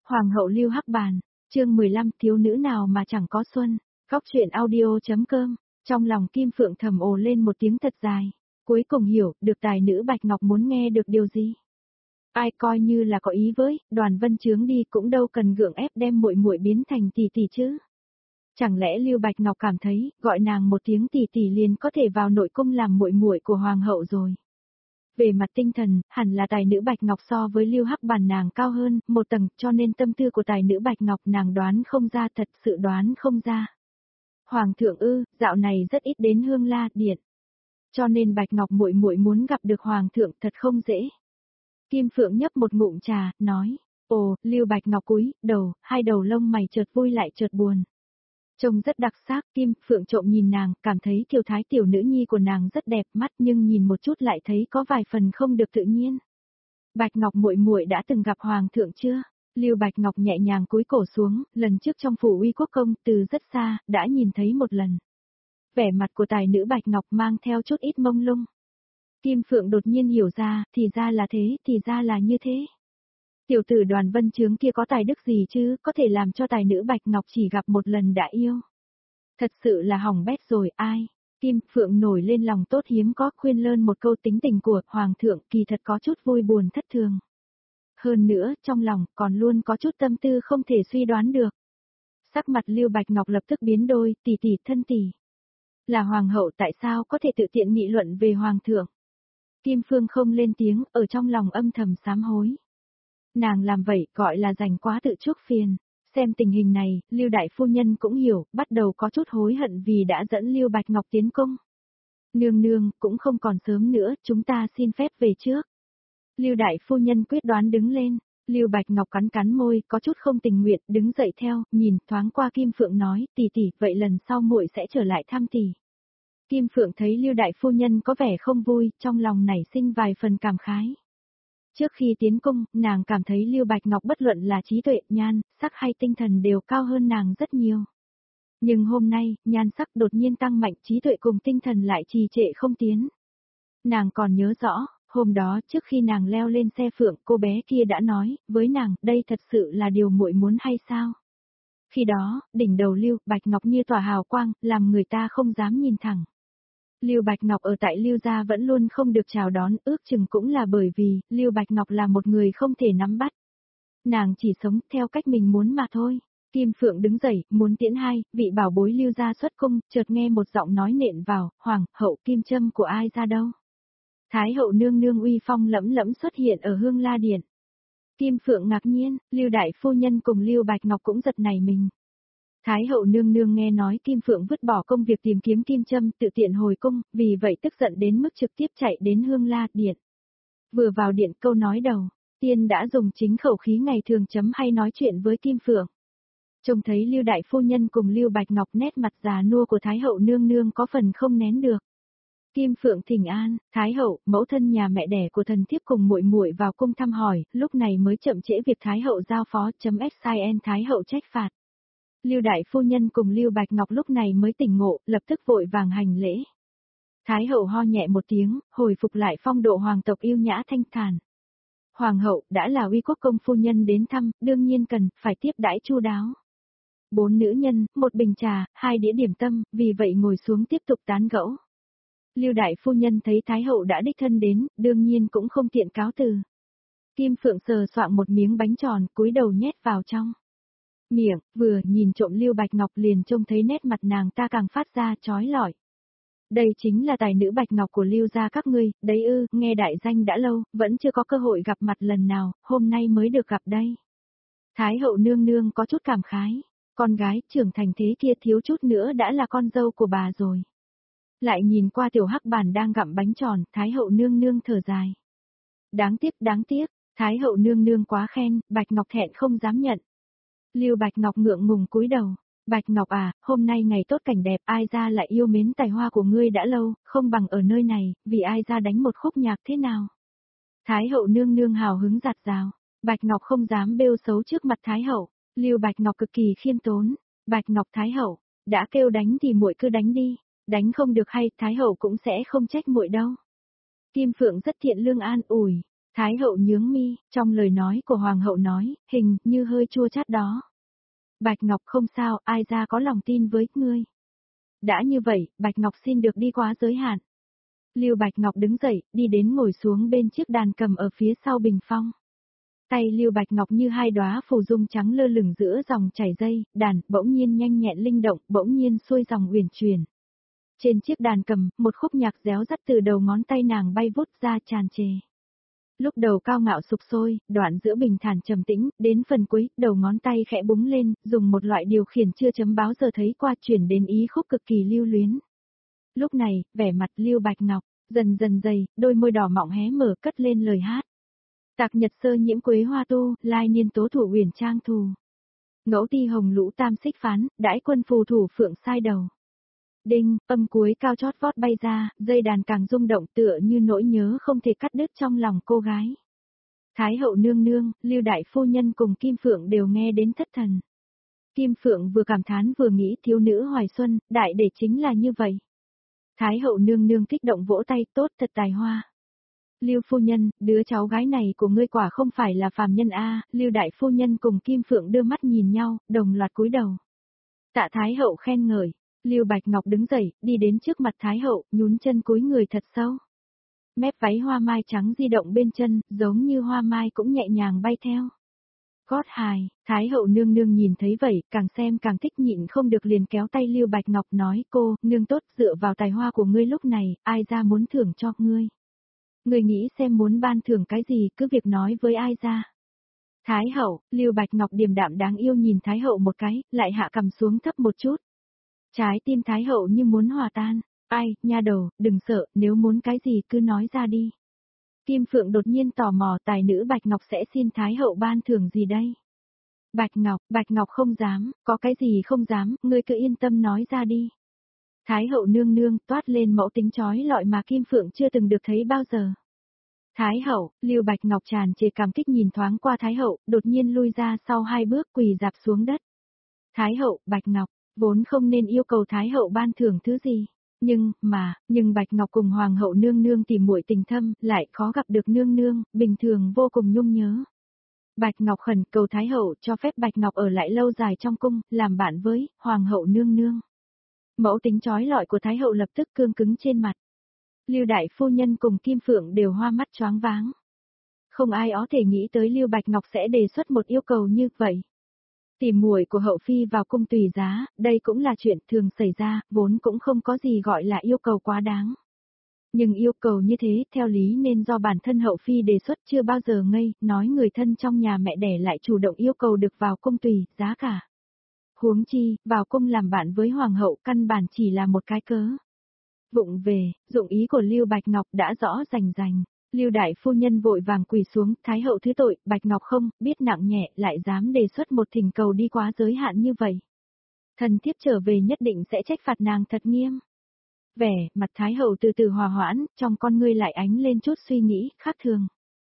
Hoàng hậu Lưu Hắc Bàn, chương 15 thiếu nữ nào mà chẳng có xuân, góc chuyện audio.com, trong lòng Kim Phượng thầm ồ lên một tiếng thật dài, cuối cùng hiểu được tài nữ Bạch Ngọc muốn nghe được điều gì. Ai coi như là có ý với, Đoàn Vân Chướng đi cũng đâu cần gượng ép đem muội muội biến thành tỷ tỷ chứ. Chẳng lẽ Lưu Bạch Ngọc cảm thấy, gọi nàng một tiếng tỷ tỷ liền có thể vào nội cung làm muội muội của hoàng hậu rồi. Về mặt tinh thần, hẳn là tài nữ Bạch Ngọc so với Lưu Hắc Bàn nàng cao hơn, một tầng, cho nên tâm tư của tài nữ Bạch Ngọc nàng đoán không ra, thật sự đoán không ra. Hoàng thượng dạo này rất ít đến Hương La Điện. Cho nên Bạch Ngọc muội muội muốn gặp được hoàng thượng thật không dễ. Kim Phượng nhấp một ngụm trà, nói, ồ, Lưu Bạch Ngọc cúi đầu, hai đầu lông mày chợt vui lại chợt buồn. Trông rất đặc sắc, Kim Phượng trộm nhìn nàng, cảm thấy kiều thái tiểu nữ nhi của nàng rất đẹp mắt nhưng nhìn một chút lại thấy có vài phần không được tự nhiên. Bạch Ngọc muội muội đã từng gặp hoàng thượng chưa? Lưu Bạch Ngọc nhẹ nhàng cúi cổ xuống, lần trước trong phủ Uy Quốc công từ rất xa, đã nhìn thấy một lần. Vẻ mặt của tài nữ Bạch Ngọc mang theo chút ít mông lung. Kim Phượng đột nhiên hiểu ra, thì ra là thế, thì ra là như thế. Tiểu tử Đoàn Vân Chướng kia có tài đức gì chứ, có thể làm cho tài nữ Bạch Ngọc chỉ gặp một lần đã yêu. Thật sự là hỏng bét rồi, ai? Kim Phượng nổi lên lòng tốt hiếm có khuyên lơn một câu tính tình của Hoàng thượng kỳ thật có chút vui buồn thất thường. Hơn nữa, trong lòng còn luôn có chút tâm tư không thể suy đoán được. Sắc mặt Lưu Bạch Ngọc lập tức biến đôi, tỷ tỷ thân tỷ. Là Hoàng hậu tại sao có thể tự tiện nghị luận về Hoàng thượng? Kim Phương không lên tiếng, ở trong lòng âm thầm sám hối. Nàng làm vậy gọi là dành quá tự chuốc phiền. Xem tình hình này, Lưu Đại Phu Nhân cũng hiểu, bắt đầu có chút hối hận vì đã dẫn Lưu Bạch Ngọc tiến cung. Nương nương, cũng không còn sớm nữa, chúng ta xin phép về trước. Lưu Đại Phu Nhân quyết đoán đứng lên, Lưu Bạch Ngọc cắn cắn môi, có chút không tình nguyện, đứng dậy theo, nhìn thoáng qua Kim Phượng nói, tỷ tỷ, vậy lần sau muội sẽ trở lại thăm tỷ. Kim Phượng thấy Lưu Đại Phu Nhân có vẻ không vui, trong lòng nảy sinh vài phần cảm khái. Trước khi tiến cung, nàng cảm thấy Lưu Bạch Ngọc bất luận là trí tuệ, nhan, sắc hay tinh thần đều cao hơn nàng rất nhiều. Nhưng hôm nay, nhan sắc đột nhiên tăng mạnh, trí tuệ cùng tinh thần lại trì trệ không tiến. Nàng còn nhớ rõ, hôm đó trước khi nàng leo lên xe phượng, cô bé kia đã nói, với nàng, đây thật sự là điều muội muốn hay sao? Khi đó, đỉnh đầu Lưu Bạch Ngọc như tỏa hào quang, làm người ta không dám nhìn thẳng. Lưu Bạch Ngọc ở tại Lưu gia vẫn luôn không được chào đón, ước chừng cũng là bởi vì, Lưu Bạch Ngọc là một người không thể nắm bắt. Nàng chỉ sống theo cách mình muốn mà thôi. Kim Phượng đứng dậy, muốn tiễn hai, vị bảo bối Lưu gia xuất cung, chợt nghe một giọng nói nện vào, Hoàng hậu Kim Châm của ai ra đâu. Thái hậu nương nương uy phong lẫm lẫm xuất hiện ở Hương La Điện. Kim Phượng ngạc nhiên, Lưu Đại Phu Nhân cùng Lưu Bạch Ngọc cũng giật nảy mình. Thái hậu nương nương nghe nói Kim Phượng vứt bỏ công việc tìm kiếm kim châm tự tiện hồi cung, vì vậy tức giận đến mức trực tiếp chạy đến Hương La Điện. Vừa vào điện câu nói đầu, tiên đã dùng chính khẩu khí ngày thường chấm hay nói chuyện với Kim Phượng. Trông thấy Lưu Đại Phu Nhân cùng Lưu Bạch Ngọc nét mặt già nua của Thái hậu nương nương có phần không nén được. Kim Phượng thỉnh an, Thái hậu, mẫu thân nhà mẹ đẻ của thần thiếp cùng muội muội vào cung thăm hỏi, lúc này mới chậm trễ việc Thái hậu giao phó .xin Thái hậu trách phạt. Lưu Đại Phu Nhân cùng Lưu Bạch Ngọc lúc này mới tỉnh ngộ, lập tức vội vàng hành lễ. Thái hậu ho nhẹ một tiếng, hồi phục lại phong độ hoàng tộc yêu nhã thanh thản. Hoàng hậu đã là Uy Quốc công phu nhân đến thăm, đương nhiên cần phải tiếp đãi chu đáo. 4 nữ nhân, 1 bình trà, 2 đĩa điểm tâm, vì vậy ngồi xuống tiếp tục tán gẫu. Lưu Đại Phu Nhân thấy Thái hậu đã đích thân đến, đương nhiên cũng không tiện cáo từ. Kim Phượng sờ soạng một miếng bánh tròn, cúi đầu nhét vào trong miệng, vừa nhìn trộm Lưu Bạch Ngọc liền trông thấy nét mặt nàng ta càng phát ra chói lọi. Đây chính là tài nữ Bạch Ngọc của Lưu gia các ngươi, đấy nghe đại danh đã lâu, vẫn chưa có cơ hội gặp mặt lần nào, hôm nay mới được gặp đây. Thái hậu nương nương có chút cảm khái, con gái trưởng thành thế kia thiếu chút nữa đã là con dâu của bà rồi. Lại nhìn qua Tiểu Hắc Bàn đang gặm bánh tròn, Thái hậu nương nương thở dài. Đáng tiếc, Thái hậu nương nương quá khen, Bạch Ngọc thẹn không dám nhận. Lưu Bạch Ngọc ngượng ngùng cúi đầu, Bạch Ngọc à, hôm nay ngày tốt cảnh đẹp, ai ra lại yêu mến tài hoa của ngươi đã lâu, không bằng ở nơi này, vì ai ra đánh một khúc nhạc thế nào. Thái hậu nương nương hào hứng giặt rào, Bạch Ngọc không dám bêu xấu trước mặt Thái hậu, Lưu Bạch Ngọc cực kỳ khiêm tốn, Bạch Ngọc Thái hậu, đã kêu đánh thì muội cứ đánh đi, đánh không được hay Thái hậu cũng sẽ không trách muội đâu. Kim Phượng rất thiện lương an ủi, Thái hậu nhướng mi, trong lời nói của hoàng hậu nói, hình như hơi chua chát đó. Bạch Ngọc không sao, ai ra có lòng tin với ngươi. Đã như vậy, Bạch Ngọc xin được đi quá giới hạn. Lưu Bạch Ngọc đứng dậy, đi đến ngồi xuống bên chiếc đàn cầm ở phía sau bình phong. Tay Lưu Bạch Ngọc như hai đóa phù dung trắng lơ lửng giữa dòng chảy dây, đàn bỗng nhiên nhanh nhẹn linh động, bỗng nhiên xuôi dòng uyển chuyển. Trên chiếc đàn cầm, một khúc nhạc réo rắt từ đầu ngón tay nàng bay vút ra tràn trề. Lúc đầu cao ngạo sục sôi, đoạn giữa bình thản trầm tĩnh, đến phần cuối, đầu ngón tay khẽ búng lên, dùng một loại điều khiển chưa chấm báo giờ thấy qua chuyển đến ý khúc cực kỳ lưu luyến. Lúc này, vẻ mặt Lưu Bạch Ngọc, dần dần dày, đôi môi đỏ mọng hé mở cất lên lời hát. Tạc nhật sơ nhiễm quế hoa tu, lai niên tố thủ uyển trang thù. Ngẫu ti hồng lũ tam xích phán, đãi quân phù thủ phượng sai đầu. Đinh, âm cuối cao chót vót bay ra, dây đàn càng rung động tựa như nỗi nhớ không thể cắt đứt trong lòng cô gái. Thái hậu nương nương, Lưu đại phu nhân cùng Kim Phượng đều nghe đến thất thần. Kim Phượng vừa cảm thán vừa nghĩ thiếu nữ hoài xuân, đại để chính là như vậy. Thái hậu nương nương kích động vỗ tay, tốt thật tài hoa. Lưu phu nhân, đứa cháu gái này của ngươi quả không phải là phàm nhân a. Lưu đại phu nhân cùng Kim Phượng đưa mắt nhìn nhau, đồng loạt cúi đầu. Tạ Thái hậu khen ngợi. Lưu Bạch Ngọc đứng dậy, đi đến trước mặt Thái hậu, nhún chân cúi người thật sâu. Mép váy hoa mai trắng di động bên chân, giống như hoa mai cũng nhẹ nhàng bay theo. Gót hài, Thái hậu nương nương nhìn thấy vậy, càng xem càng thích nhịn không được liền kéo tay Lưu Bạch Ngọc nói cô, nương tốt dựa vào tài hoa của ngươi lúc này, ai ra muốn thưởng cho ngươi. Ngươi nghĩ xem muốn ban thưởng cái gì cứ việc nói với ai ra. Thái hậu, Lưu Bạch Ngọc điềm đạm đáng yêu nhìn Thái hậu một cái, lại hạ cầm xuống thấp một chút. Trái tim Thái hậu như muốn hòa tan. Ai, nha đầu, đừng sợ, nếu muốn cái gì cứ nói ra đi. Kim Phượng đột nhiên tò mò tài nữ Bạch Ngọc sẽ xin Thái hậu ban thưởng gì đây? Bạch Ngọc không dám, có cái gì không dám, ngươi cứ yên tâm nói ra đi. Thái hậu nương nương toát lên mẫu tính chói lọi mà Kim Phượng chưa từng được thấy bao giờ. Thái hậu, Lưu Bạch Ngọc tràn trề cảm kích nhìn thoáng qua Thái hậu, đột nhiên lui ra sau 2 bước quỳ dạp xuống đất. Thái hậu, Bạch Ngọc, vốn không nên yêu cầu Thái hậu ban thưởng thứ gì. Nhưng Bạch Ngọc cùng Hoàng hậu nương nương tìm muội tình thâm, lại khó gặp được nương nương, bình thường vô cùng nhung nhớ. Bạch Ngọc khẩn cầu Thái hậu cho phép Bạch Ngọc ở lại lâu dài trong cung, làm bạn với Hoàng hậu nương nương. Mẫu tính chói lọi của Thái hậu lập tức cương cứng trên mặt. Lưu đại phu nhân cùng Kim Phượng đều hoa mắt choáng váng. Không ai có thể nghĩ tới Lưu Bạch Ngọc sẽ đề xuất một yêu cầu như vậy. Tìm muội của hậu phi vào cung tùy giá, đây cũng là chuyện thường xảy ra, vốn cũng không có gì gọi là yêu cầu quá đáng. Nhưng yêu cầu như thế, theo lý nên do bản thân hậu phi đề xuất chưa bao giờ ngây, nói người thân trong nhà mẹ đẻ lại chủ động yêu cầu được vào cung tùy giá cả. Huống chi, vào cung làm bạn với hoàng hậu căn bản chỉ là một cái cớ. Vụng về, dụng ý của Lưu Bạch Ngọc đã rõ rành rành. Lưu đại phu nhân vội vàng quỳ xuống, Thái hậu thứ tội, Bạch Ngọc không, biết nặng nhẹ, lại dám đề xuất một thỉnh cầu đi quá giới hạn như vậy. Thần thiếp trở về nhất định sẽ trách phạt nàng thật nghiêm. Vẻ, mặt Thái hậu từ từ hòa hoãn, trong con ngươi lại ánh lên chút suy nghĩ, khác thường.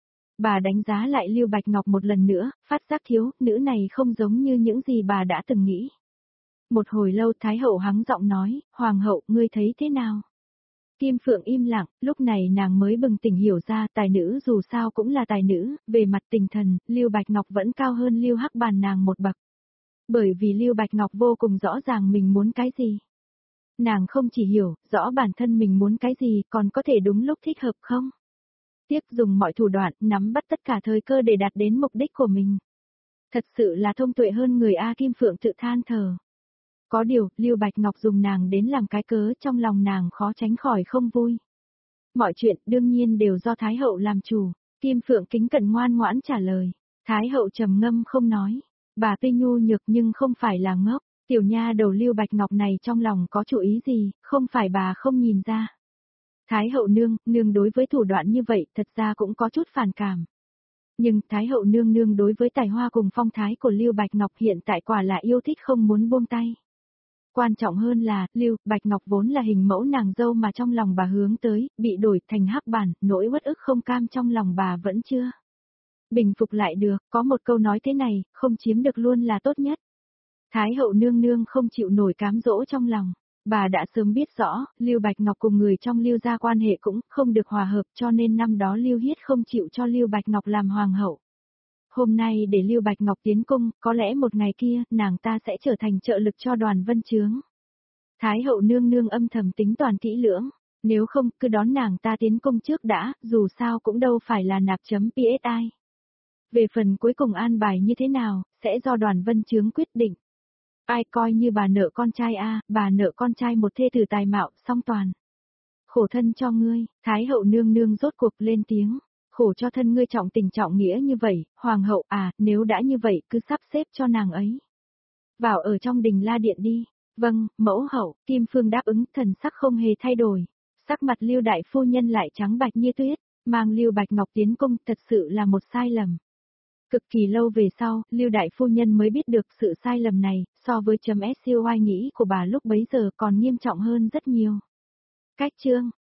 Bà đánh giá lại Lưu Bạch Ngọc một lần nữa, phát giác thiếu, nữ này không giống như những gì bà đã từng nghĩ. Một hồi lâu Thái hậu hắng giọng nói, Hoàng hậu, ngươi thấy thế nào? Kim Phượng im lặng, lúc này nàng mới bừng tỉnh hiểu ra tài nữ dù sao cũng là tài nữ, về mặt tinh thần, Lưu Bạch Ngọc vẫn cao hơn Lưu Hắc Bàn nàng một bậc. Bởi vì Lưu Bạch Ngọc vô cùng rõ ràng mình muốn cái gì. Nàng không chỉ hiểu, rõ bản thân mình muốn cái gì còn có thể đúng lúc thích hợp không? Tiếp dùng mọi thủ đoạn, nắm bắt tất cả thời cơ để đạt đến mục đích của mình. Thật sự là thông tuệ hơn người A. Kim Phượng tự than thở. Có điều, Lưu Bạch Ngọc dùng nàng đến làm cái cớ trong lòng nàng khó tránh khỏi không vui. Mọi chuyện đương nhiên đều do Thái hậu làm chủ, Kim Phượng kính cẩn ngoan ngoãn trả lời. Thái hậu trầm ngâm không nói, bà tuy nhu nhược nhưng không phải là ngốc, tiểu nha đầu Lưu Bạch Ngọc này trong lòng có chủ ý gì, không phải bà không nhìn ra. Thái hậu nương đối với thủ đoạn như vậy thật ra cũng có chút phản cảm. Nhưng Thái hậu nương đối với tài hoa cùng phong thái của Lưu Bạch Ngọc hiện tại quả là yêu thích không muốn buông tay. Quan trọng hơn là, Lưu Bạch Ngọc vốn là hình mẫu nàng dâu mà trong lòng bà hướng tới, bị đổi thành Hắc Bản, nỗi uất ức không cam trong lòng bà vẫn chưa bình phục lại được, có một câu nói thế này, không chiếm được luôn là tốt nhất. Thái hậu nương không chịu nổi cám dỗ trong lòng, Bà đã sớm biết rõ, Lưu Bạch Ngọc cùng người trong Lưu gia quan hệ cũng không được hòa hợp, cho nên năm đó Lưu Hiết không chịu cho Lưu Bạch Ngọc làm hoàng hậu. Hôm nay để Lưu Bạch Ngọc tiến cung, có lẽ một ngày kia, nàng ta sẽ trở thành trợ lực cho Đoàn Vân Chướng. Thái hậu nương nương âm thầm tính toàn kỹ lưỡng, nếu không, cứ đón nàng ta tiến cung trước đã, dù sao cũng đâu phải là nạp chấm PSI. Về phần cuối cùng an bài như thế nào, sẽ do Đoàn Vân Chướng quyết định. Ai coi như bà nợ con trai bà nợ con trai một thê tử tài mạo, song toàn. Khổ thân cho ngươi, Thái hậu nương nương rốt cuộc lên tiếng. Khổ cho thân ngươi trọng tình trọng nghĩa như vậy, hoàng hậu nếu đã như vậy cứ sắp xếp cho nàng ấy. Vào ở trong đình La Điện đi. Vâng, mẫu hậu, Kim Phương đáp ứng, thần sắc không hề thay đổi. Sắc mặt Lưu đại phu nhân lại trắng bạch như tuyết, mang Lưu Bạch Ngọc tiến cung thật sự là một sai lầm. Cực kỳ lâu về sau, Lưu đại phu nhân mới biết được sự sai lầm này, so với chấm SCOI nghĩ của bà lúc bấy giờ còn nghiêm trọng hơn rất nhiều. Cách chương